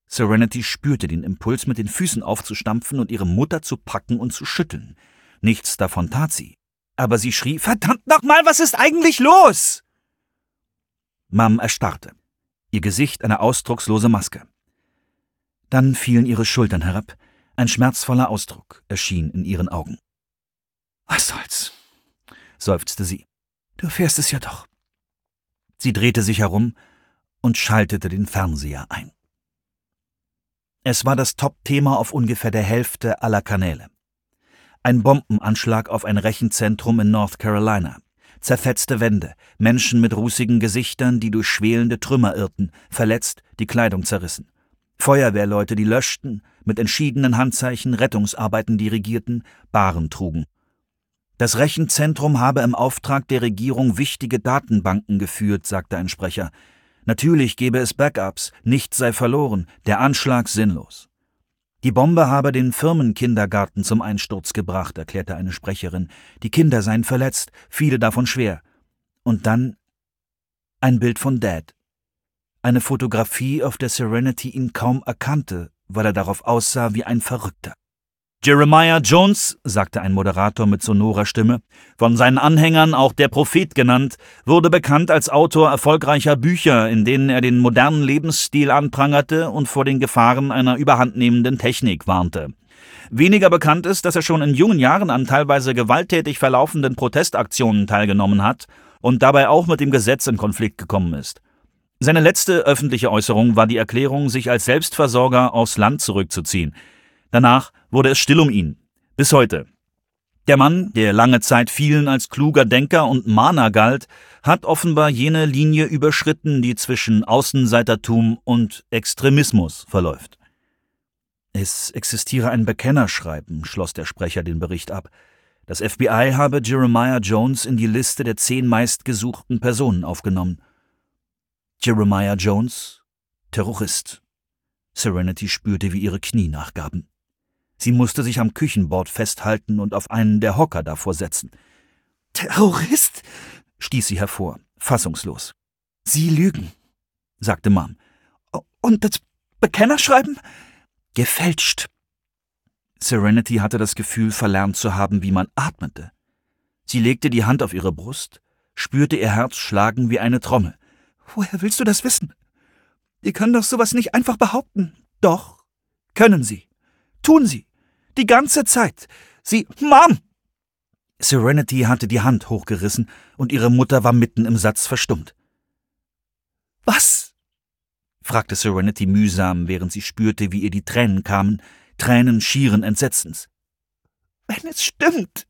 Serenity spürte den Impuls, mit den Füßen aufzustampfen und ihre Mutter zu packen und zu schütteln. Nichts davon tat sie. Aber sie schrie, »Verdammt nochmal, was ist eigentlich los?« Mom erstarrte. Ihr Gesicht eine ausdruckslose Maske. Dann fielen ihre Schultern herab. Ein schmerzvoller Ausdruck erschien in ihren Augen. »Was soll's?«, seufzte sie. »Du fährst es ja doch.« Sie drehte sich herum und schaltete den Fernseher ein. Es war das Top-Thema auf ungefähr der Hälfte aller Kanäle. Ein Bombenanschlag auf ein Rechenzentrum in North Carolina. Zerfetzte Wände, Menschen mit rußigen Gesichtern, die durch schwelende Trümmer irrten, verletzt, die Kleidung zerrissen. Feuerwehrleute, die löschten, mit entschiedenen Handzeichen Rettungsarbeiten dirigierten, Bahren trugen. Das Rechenzentrum habe im Auftrag der Regierung wichtige Datenbanken geführt, sagte ein Sprecher. Natürlich gebe es Backups, nichts sei verloren, der Anschlag sinnlos. Die Bombe habe den Firmenkindergarten zum Einsturz gebracht, erklärte eine Sprecherin. Die Kinder seien verletzt, viele davon schwer. Und dann ein Bild von Dad. Eine Fotografie, auf der Serenity ihn kaum erkannte, weil er darauf aussah wie ein Verrückter. Jeremiah Jones, sagte ein Moderator mit sonorer Stimme, von seinen Anhängern auch der Prophet genannt, wurde bekannt als Autor erfolgreicher Bücher, in denen er den modernen Lebensstil anprangerte und vor den Gefahren einer überhandnehmenden Technik warnte. Weniger bekannt ist, dass er schon in jungen Jahren an teilweise gewalttätig verlaufenden Protestaktionen teilgenommen hat und dabei auch mit dem Gesetz in Konflikt gekommen ist. Seine letzte öffentliche Äußerung war die Erklärung, sich als Selbstversorger aufs Land zurückzuziehen. Danach wurde es still um ihn. Bis heute. Der Mann, der lange Zeit vielen als kluger Denker und Mahner galt, hat offenbar jene Linie überschritten, die zwischen Außenseitertum und Extremismus verläuft. Es existiere ein Bekennerschreiben, schloss der Sprecher den Bericht ab. Das FBI habe Jeremiah Jones in die Liste der 10 meistgesuchten Personen aufgenommen. Jeremiah Jones, Terrorist. Serenity spürte, wie ihre Knie nachgaben. Sie musste sich am Küchenbord festhalten und auf einen der Hocker davor setzen. »Terrorist?«, stieß sie hervor, fassungslos. »Sie lügen«, sagte Mom. »Und das Bekennerschreiben?« »Gefälscht.« Serenity hatte das Gefühl, verlernt zu haben, wie man atmete. Sie legte die Hand auf ihre Brust, spürte ihr Herz schlagen wie eine Trommel. »Woher willst du das wissen? Die können doch sowas nicht einfach behaupten.« »Doch, können sie. Tun sie. Die ganze Zeit. Sie... Mom!« Serenity hatte die Hand hochgerissen und ihre Mutter war mitten im Satz verstummt. »Was?« fragte Serenity mühsam, während sie spürte, wie ihr die Tränen kamen, Tränen schieren Entsetzens. »Wenn es stimmt,